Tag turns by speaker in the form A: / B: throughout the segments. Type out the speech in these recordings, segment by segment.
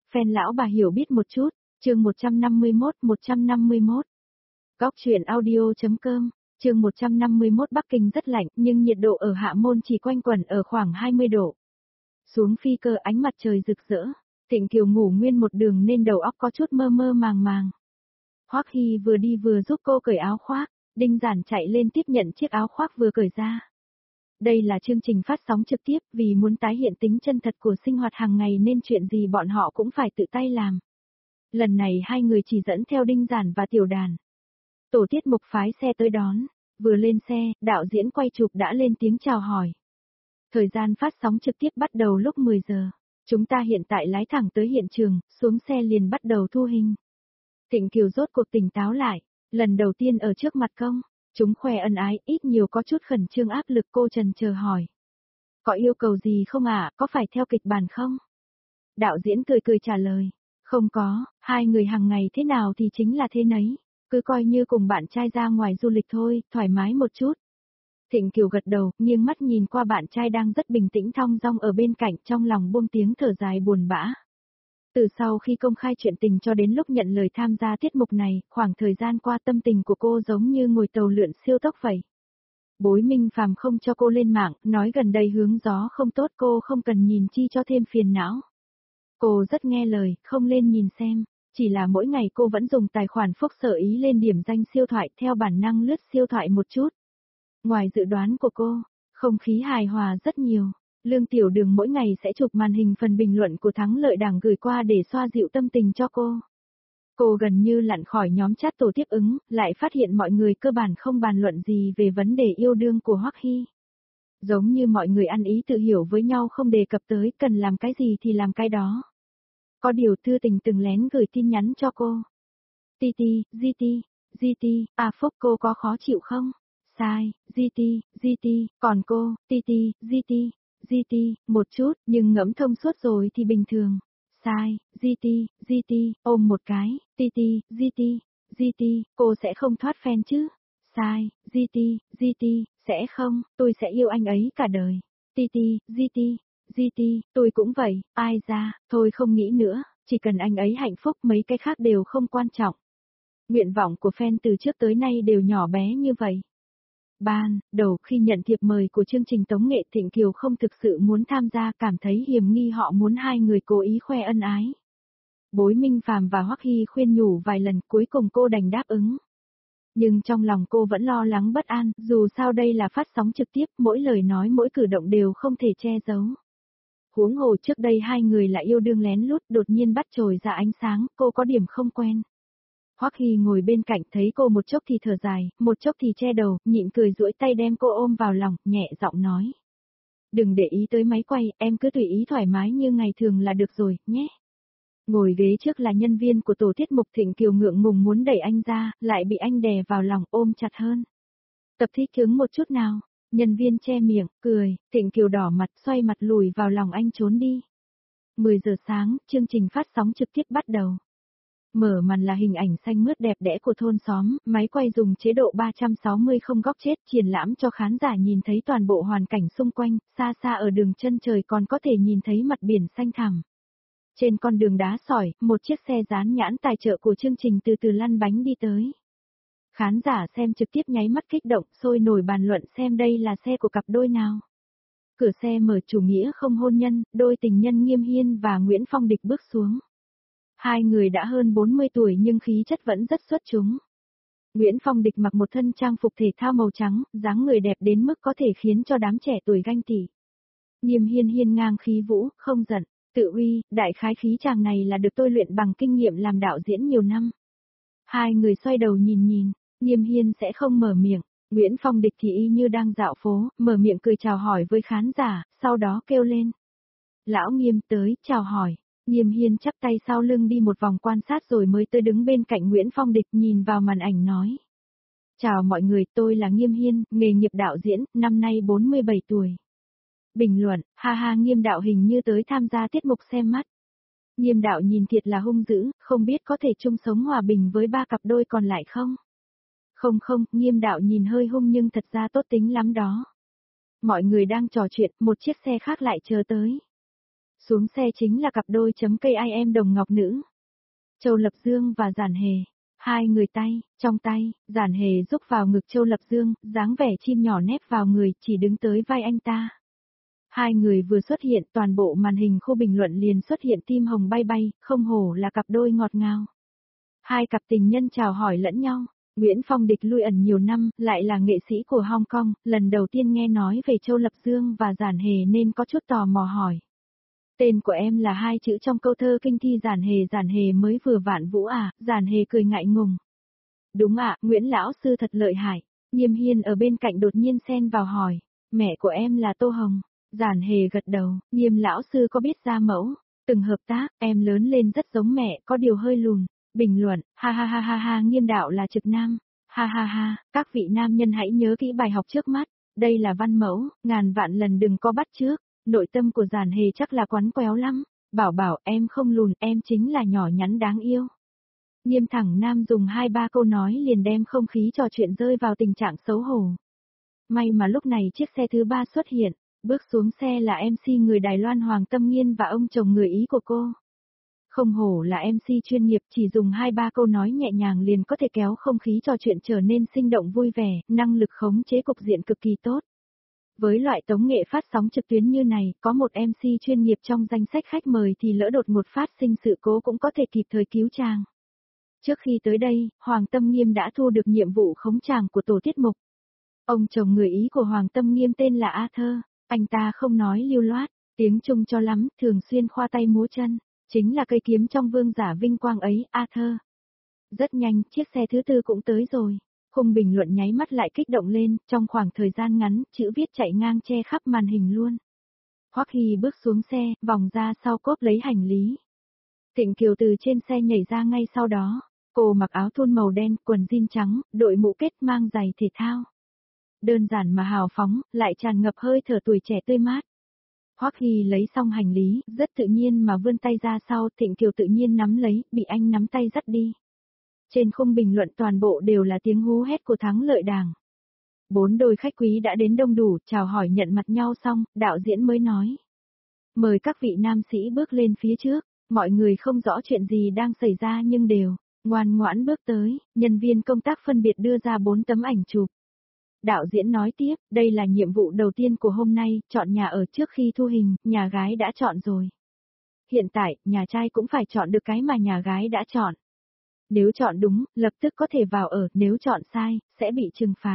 A: Fan lão bà hiểu biết một chút, chương 151. Góc truyện audio.com, chương 151 Bắc Kinh rất lạnh nhưng nhiệt độ ở Hạ Môn chỉ quanh quẩn ở khoảng 20 độ. Xuống phi cơ ánh mặt trời rực rỡ, Thịnh Kiều ngủ nguyên một đường nên đầu óc có chút mơ mơ màng màng. Hoắc Hy vừa đi vừa giúp cô cởi áo khoác, Đinh Giản chạy lên tiếp nhận chiếc áo khoác vừa cởi ra. Đây là chương trình phát sóng trực tiếp, vì muốn tái hiện tính chân thật của sinh hoạt hàng ngày nên chuyện gì bọn họ cũng phải tự tay làm. Lần này hai người chỉ dẫn theo Đinh Giản và Tiểu Đàn. Tổ tiết mục phái xe tới đón, vừa lên xe, đạo diễn quay chụp đã lên tiếng chào hỏi. Thời gian phát sóng trực tiếp bắt đầu lúc 10 giờ. Chúng ta hiện tại lái thẳng tới hiện trường, xuống xe liền bắt đầu thu hình. Thịnh Kiều rốt cuộc tỉnh táo lại, lần đầu tiên ở trước mặt công, chúng khoe ân ái, ít nhiều có chút khẩn trương áp lực. Cô trần chờ hỏi. Có yêu cầu gì không ạ, có phải theo kịch bản không? Đạo diễn cười cười trả lời. Không có, hai người hàng ngày thế nào thì chính là thế nấy, cứ coi như cùng bạn trai ra ngoài du lịch thôi, thoải mái một chút. Thịnh Kiều gật đầu, nghiêng mắt nhìn qua bạn trai đang rất bình tĩnh thong dong ở bên cạnh, trong lòng buông tiếng thở dài buồn bã. Từ sau khi công khai chuyện tình cho đến lúc nhận lời tham gia tiết mục này, khoảng thời gian qua tâm tình của cô giống như ngồi tàu lượn siêu tốc vậy. Bối Minh Phàm không cho cô lên mạng, nói gần đây hướng gió không tốt, cô không cần nhìn chi cho thêm phiền não. Cô rất nghe lời, không lên nhìn xem, chỉ là mỗi ngày cô vẫn dùng tài khoản Phúc Sở Ý lên điểm danh siêu thoại, theo bản năng lướt siêu thoại một chút. Ngoài dự đoán của cô, không khí hài hòa rất nhiều. Lương Tiểu Đường mỗi ngày sẽ chụp màn hình phần bình luận của thắng lợi đảng gửi qua để xoa dịu tâm tình cho cô. Cô gần như lặn khỏi nhóm chat tổ tiếp ứng, lại phát hiện mọi người cơ bản không bàn luận gì về vấn đề yêu đương của Hoắc Hy. Giống như mọi người ăn ý tự hiểu với nhau, không đề cập tới cần làm cái gì thì làm cái đó. Có điều Thư Tình từng lén gửi tin nhắn cho cô. Titi, GT, à Phúc, cô có khó chịu không? Sai, GT, còn cô, Titi, GT, một chút, nhưng ngẫm thông suốt rồi thì bình thường. Sai, GT, ôm một cái, Titi, GT, cô sẽ không thoát fan chứ? Sai, GT, sẽ không, tôi sẽ yêu anh ấy cả đời. Titi, GT, tôi cũng vậy, ai ra, thôi không nghĩ nữa, chỉ cần anh ấy hạnh phúc, mấy cái khác đều không quan trọng. Nguyện vọng của fan từ trước tới nay đều nhỏ bé như vậy. Ban đầu khi nhận thiệp mời của chương trình tống nghệ, Thịnh Kiều không thực sự muốn tham gia, cảm thấy hiềm nghi họ muốn hai người cố ý khoe ân ái. Bối Minh Phàm và Hoắc Hy khuyên nhủ vài lần, cuối cùng cô đành đáp ứng. Nhưng trong lòng cô vẫn lo lắng bất an, dù sao đây là phát sóng trực tiếp, mỗi lời nói mỗi cử động đều không thể che giấu. Huống hồ trước đây hai người lại yêu đương lén lút, đột nhiên bắt trồi ra ánh sáng, cô có điểm không quen. Hoắc Hy ngồi bên cạnh thấy cô một chốc thì thở dài, một chốc thì che đầu, nhịn cười duỗi tay đem cô ôm vào lòng, nhẹ giọng nói. Đừng để ý tới máy quay, em cứ tùy ý thoải mái như ngày thường là được rồi, nhé. Ngồi ghế trước là nhân viên của tổ tiết mục. Thịnh Kiều ngượng ngùng muốn đẩy anh ra, lại bị anh đè vào lòng ôm chặt hơn. Tập thích ứng một chút nào. Nhân viên che miệng, cười, Thịnh Kiều đỏ mặt xoay mặt lùi vào lòng anh trốn đi. 10 giờ sáng, chương trình phát sóng trực tiếp bắt đầu. Mở màn là hình ảnh xanh mướt đẹp đẽ của thôn xóm, máy quay dùng chế độ 360 không góc chết, triển lãm cho khán giả nhìn thấy toàn bộ hoàn cảnh xung quanh, xa xa ở đường chân trời còn có thể nhìn thấy mặt biển xanh thẳm. Trên con đường đá sỏi, một chiếc xe dán nhãn tài trợ của chương trình từ từ lăn bánh đi tới. Khán giả xem trực tiếp nháy mắt kích động, sôi nổi bàn luận xem đây là xe của cặp đôi nào. Cửa xe mở, chủ nghĩa không hôn nhân, đôi tình nhân Nghiêm Hiên và Nguyễn Phong Địch bước xuống. Hai người đã hơn 40 tuổi nhưng khí chất vẫn rất xuất chúng. Nguyễn Phong Địch mặc một thân trang phục thể thao màu trắng, dáng người đẹp đến mức có thể khiến cho đám trẻ tuổi ganh tị. Nghiêm Hiên hiên ngang khí vũ, không giận, tự uy, đại khái khí chàng này là được tôi luyện bằng kinh nghiệm làm đạo diễn nhiều năm. Hai người xoay đầu nhìn, Nghiêm Hiên sẽ không mở miệng, Nguyễn Phong Địch thì y như đang dạo phố, mở miệng cười chào hỏi với khán giả, sau đó kêu lên. Lão Nghiêm tới, chào hỏi. Nghiêm Hiên chắp tay sau lưng đi một vòng quan sát rồi mới tới đứng bên cạnh Nguyễn Phong Địch, nhìn vào màn ảnh nói. Chào mọi người, tôi là Nghiêm Hiên, nghề nghiệp đạo diễn, năm nay 47 tuổi. Bình luận, ha ha, Nghiêm đạo hình như tới tham gia tiết mục xem mắt. Nghiêm đạo nhìn thiệt là hung dữ, không biết có thể chung sống hòa bình với ba cặp đôi còn lại không? Không, Nghiêm đạo nhìn hơi hung nhưng thật ra tốt tính lắm đó. Mọi người đang trò chuyện, một chiếc xe khác lại chờ tới. Xuống xe chính là cặp đôi chấm cây IM đồng ngọc nữ. Châu Lập Dương và Giản Hề. Hai người trong tay, Giản Hề rúc vào ngực Châu Lập Dương, dáng vẻ chim nhỏ nép vào người, chỉ đứng tới vai anh ta. Hai người vừa xuất hiện, toàn bộ màn hình khu bình luận liền xuất hiện tim hồng bay bay, không hổ là cặp đôi ngọt ngào. Hai cặp tình nhân chào hỏi lẫn nhau. Nguyễn Phong Địch lui ẩn nhiều năm, lại là nghệ sĩ của Hong Kong, lần đầu tiên nghe nói về Châu Lập Dương và Giản Hề nên có chút tò mò hỏi. Tên của em là hai chữ trong câu thơ kinh thi Giản Hề mới vừa vạn vũ à, Giản Hề cười ngại ngùng. Đúng ạ, Nguyễn lão sư thật lợi hại. Nghiêm Hiên ở bên cạnh đột nhiên xen vào hỏi, mẹ của em là Tô Hồng. Giản Hề gật đầu, Nghiêm lão sư có biết ra mẫu, từng hợp tác, em lớn lên rất giống mẹ, có điều hơi lùn. Bình luận, ha ha ha ha ha, Nghiêm đạo là trực nam. Ha ha ha, các vị nam nhân hãy nhớ kỹ bài học trước mắt, đây là văn mẫu, ngàn vạn lần đừng có bắt chước. Nội tâm của Giản Hề chắc là quắn quéo lắm. Bảo bảo em không lùn, em chính là nhỏ nhắn đáng yêu. Nghiêm thẳng nam dùng 2-3 câu nói liền đem không khí trò chuyện rơi vào tình trạng xấu hổ. May mà lúc này chiếc xe thứ 3 xuất hiện, bước xuống xe là MC người Đài Loan Hoàng Tâm Nghiên và ông chồng người Ý của cô. Không hổ là MC chuyên nghiệp, chỉ dùng 2-3 câu nói nhẹ nhàng liền có thể kéo không khí trò chuyện trở nên sinh động vui vẻ, năng lực khống chế cục diện cực kỳ tốt. Với loại tống nghệ phát sóng trực tuyến như này, có một MC chuyên nghiệp trong danh sách khách mời thì lỡ đột ngột phát sinh sự cố cũng có thể kịp thời cứu chàng. Trước khi tới đây, Hoàng Tâm Nghiêm đã thu được nhiệm vụ khống chàng của tổ tiết mục. Ông chồng người Ý của Hoàng Tâm Nghiêm tên là Arthur, anh ta không nói lưu loát, tiếng Trung cho lắm, thường xuyên khoa tay múa chân, chính là cây kiếm trong vương giả vinh quang ấy, Arthur. Rất nhanh, chiếc xe thứ 4 cũng tới rồi. Khung bình luận nháy mắt lại kích động lên, trong khoảng thời gian ngắn, chữ viết chạy ngang che khắp màn hình luôn. Hoắc Hy bước xuống xe, vòng ra sau cốp lấy hành lý. Thịnh Kiều từ trên xe nhảy ra ngay sau đó. Cô mặc áo thun màu đen, quần jean trắng, đội mũ kết mang giày thể thao. Đơn giản mà hào phóng, lại tràn ngập hơi thở tuổi trẻ tươi mát. Hoắc Hy lấy xong hành lý, rất tự nhiên mà vươn tay ra sau, Thịnh Kiều tự nhiên nắm lấy, bị anh nắm tay dắt đi. Trên khung bình luận toàn bộ đều là tiếng hú hét của thắng lợi đảng. 4 đôi khách quý đã đến đông đủ, chào hỏi nhận mặt nhau xong, đạo diễn mới nói. Mời các vị nam sĩ bước lên phía trước, mọi người không rõ chuyện gì đang xảy ra nhưng đều ngoan ngoãn bước tới, nhân viên công tác phân biệt đưa ra 4 tấm ảnh chụp. Đạo diễn nói tiếp, đây là nhiệm vụ đầu tiên của hôm nay, chọn nhà ở trước khi thu hình, nhà gái đã chọn rồi. Hiện tại, nhà trai cũng phải chọn được cái mà nhà gái đã chọn. Nếu chọn đúng, lập tức có thể vào ở, nếu chọn sai, sẽ bị trừng phạt.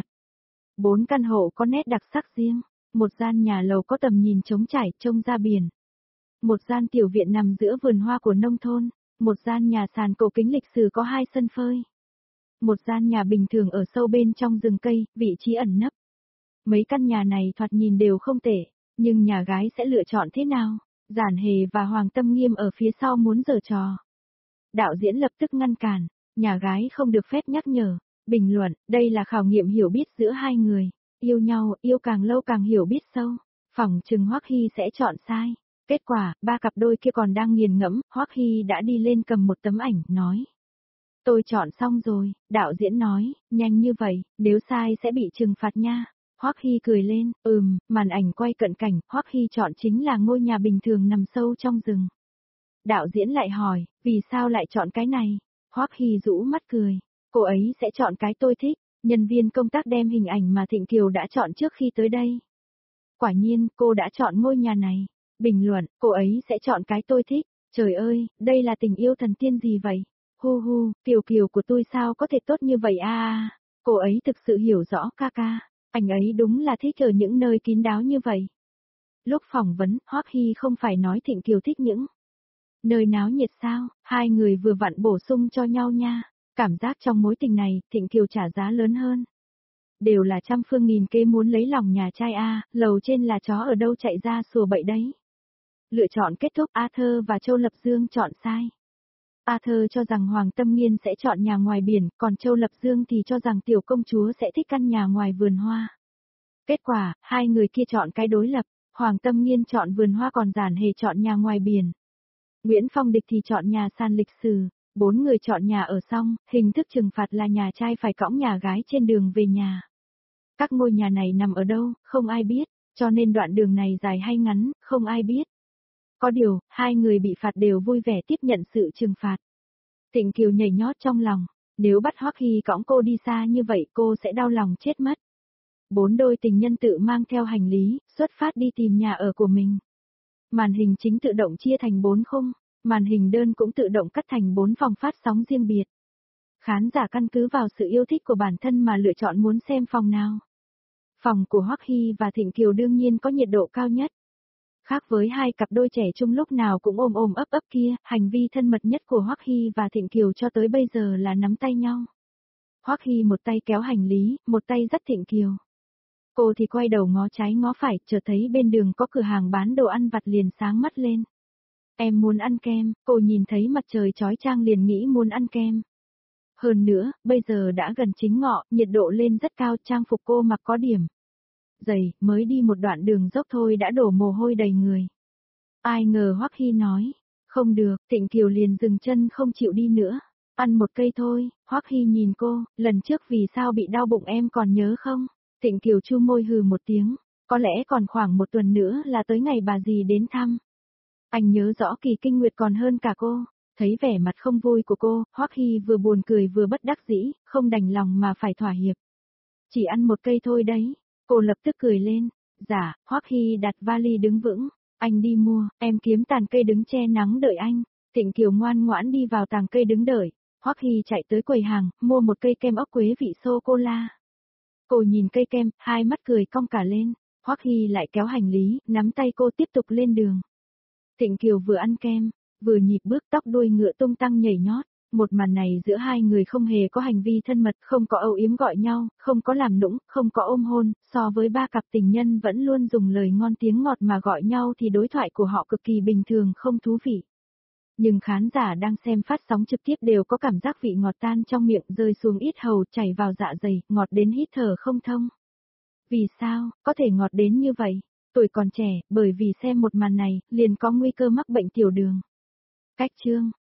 A: 4 căn hộ có nét đặc sắc riêng, một gian nhà lầu có tầm nhìn trống trải, trông ra biển. Một gian tiểu viện nằm giữa vườn hoa của nông thôn, một gian nhà sàn cổ kính lịch sử có 2 sân phơi. Một gian nhà bình thường ở sâu bên trong rừng cây, vị trí ẩn nấp. Mấy căn nhà này thoạt nhìn đều không tệ, nhưng nhà gái sẽ lựa chọn thế nào? Giản Hề và Hoàng Tâm Nghiêm ở phía sau muốn giở trò. Đạo diễn lập tức ngăn cản, nhà gái không được phép nhắc nhở. Bình luận, đây là khảo nghiệm hiểu biết giữa hai người. Yêu nhau, yêu càng lâu càng hiểu biết sâu. Phỏng chừng Hoắc Hy sẽ chọn sai. Kết quả, 3 cặp đôi kia còn đang nghiền ngẫm, Hoắc Hy đã đi lên cầm một tấm ảnh, nói. Tôi chọn xong rồi, đạo diễn nói, nhanh như vậy, nếu sai sẽ bị trừng phạt nha. Hoắc Hy cười lên, màn ảnh quay cận cảnh, Hoắc Hy chọn chính là ngôi nhà bình thường nằm sâu trong rừng. Đạo diễn lại hỏi, vì sao lại chọn cái này? Hoắc Hy rũ mắt cười, cô ấy sẽ chọn cái tôi thích. Nhân viên công tác đem hình ảnh mà Thịnh Kiều đã chọn trước khi tới đây. Quả nhiên, cô đã chọn ngôi nhà này. Bình luận, cô ấy sẽ chọn cái tôi thích. Trời ơi, đây là tình yêu thần tiên gì vậy? Hu hu, Kiều Kiều của tôi sao có thể tốt như vậy à? Cô ấy thực sự hiểu rõ ca ca. Anh ấy đúng là thích ở những nơi kín đáo như vậy. Lúc phỏng vấn, Hoắc Hy không phải nói Thịnh Kiều thích những nơi náo nhiệt sao, hai người vừa vặn bổ sung cho nhau nha. Cảm giác trong mối tình này, Thịnh Kiều trả giá lớn hơn. Đều là trăm phương nghìn kế muốn lấy lòng nhà trai a, lầu trên là chó ở đâu chạy ra sủa bậy đấy. Lựa chọn kết thúc, Arthur và Châu Lập Dương chọn sai. Arthur cho rằng Hoàng Tâm Nghiên sẽ chọn nhà ngoài biển, còn Châu Lập Dương thì cho rằng tiểu công chúa sẽ thích căn nhà ngoài vườn hoa. Kết quả, hai người kia chọn cái đối lập, Hoàng Tâm Nghiên chọn vườn hoa còn Giản Hề chọn nhà ngoài biển. Nguyễn Phong Địch thì chọn nhà sàn lịch sử. 4 người chọn nhà ở xong, hình thức trừng phạt là nhà trai phải cõng nhà gái trên đường về nhà. Các ngôi nhà này nằm ở đâu, không ai biết, cho nên đoạn đường này dài hay ngắn, không ai biết. Có điều, hai người bị phạt đều vui vẻ tiếp nhận sự trừng phạt. Thịnh Kiều nhảy nhót trong lòng, nếu bắt Hoắc Hy cõng cô đi xa như vậy cô sẽ đau lòng chết mất. Bốn đôi tình nhân tự mang theo hành lý, xuất phát đi tìm nhà ở của mình. Màn hình chính tự động chia thành 4 khung, màn hình đơn cũng tự động cắt thành 4 phòng phát sóng riêng biệt. Khán giả căn cứ vào sự yêu thích của bản thân mà lựa chọn muốn xem phòng nào. Phòng của Hoắc Hy và Thịnh Kiều đương nhiên có nhiệt độ cao nhất. Khác với hai cặp đôi trẻ trung lúc nào cũng ôm ôm ấp ấp kia, hành vi thân mật nhất của Hoắc Hy và Thịnh Kiều cho tới bây giờ là nắm tay nhau. Hoắc Hy một tay kéo hành lý, một tay dắt Thịnh Kiều. Cô thì quay đầu ngó trái ngó phải, chợt thấy bên đường có cửa hàng bán đồ ăn vặt liền sáng mắt lên. Em muốn ăn kem, cô nhìn thấy mặt trời chói chang liền nghĩ muốn ăn kem. Hơn nữa, bây giờ đã gần chính ngọ, nhiệt độ lên rất cao, trang phục cô mặc có điểm dày, mới đi một đoạn đường dốc thôi đã đổ mồ hôi đầy người. Ai ngờ Hoắc Hy nói, không được, Thịnh Kiều liền dừng chân không chịu đi nữa. Ăn một cây thôi, Hoắc Hy nhìn cô, lần trước vì sao bị đau bụng em còn nhớ không? Thịnh Kiều chu môi hừ một tiếng, có lẽ còn khoảng một tuần nữa là tới ngày bà dì đến thăm. Anh nhớ rõ Kỳ Kinh Nguyệt còn hơn cả cô. Thấy vẻ mặt không vui của cô, Hoắc Hy vừa buồn cười vừa bất đắc dĩ, không đành lòng mà phải thỏa hiệp. Chỉ ăn một cây thôi đấy. Cô lập tức cười lên. Dạ, Hoắc Hy đặt vali đứng vững. Anh đi mua, em kiếm tàn cây đứng che nắng đợi anh. Thịnh Kiều ngoan ngoãn đi vào tàng cây đứng đợi. Hoắc Hy chạy tới quầy hàng, mua một cây kem ốc quế vị sô-cô-la. Cô nhìn cây kem, hai mắt cười cong cả lên. Hoắc Hy lại kéo hành lý, nắm tay cô tiếp tục lên đường. Thịnh Kiều vừa ăn kem, vừa nhịp bước tóc đuôi ngựa tung tăng nhảy nhót. Một màn này giữa hai người không hề có hành vi thân mật, không có âu yếm gọi nhau, không có làm nũng, không có ôm hôn, so với ba cặp tình nhân vẫn luôn dùng lời ngon tiếng ngọt mà gọi nhau thì đối thoại của họ cực kỳ bình thường không thú vị. Nhưng khán giả đang xem phát sóng trực tiếp đều có cảm giác vị ngọt tan trong miệng rơi xuống yết hầu chảy vào dạ dày, ngọt đến hít thở không thông. Vì sao, có thể ngọt đến như vậy? Tuổi còn trẻ, bởi vì xem một màn này, liền có nguy cơ mắc bệnh tiểu đường. Cách chương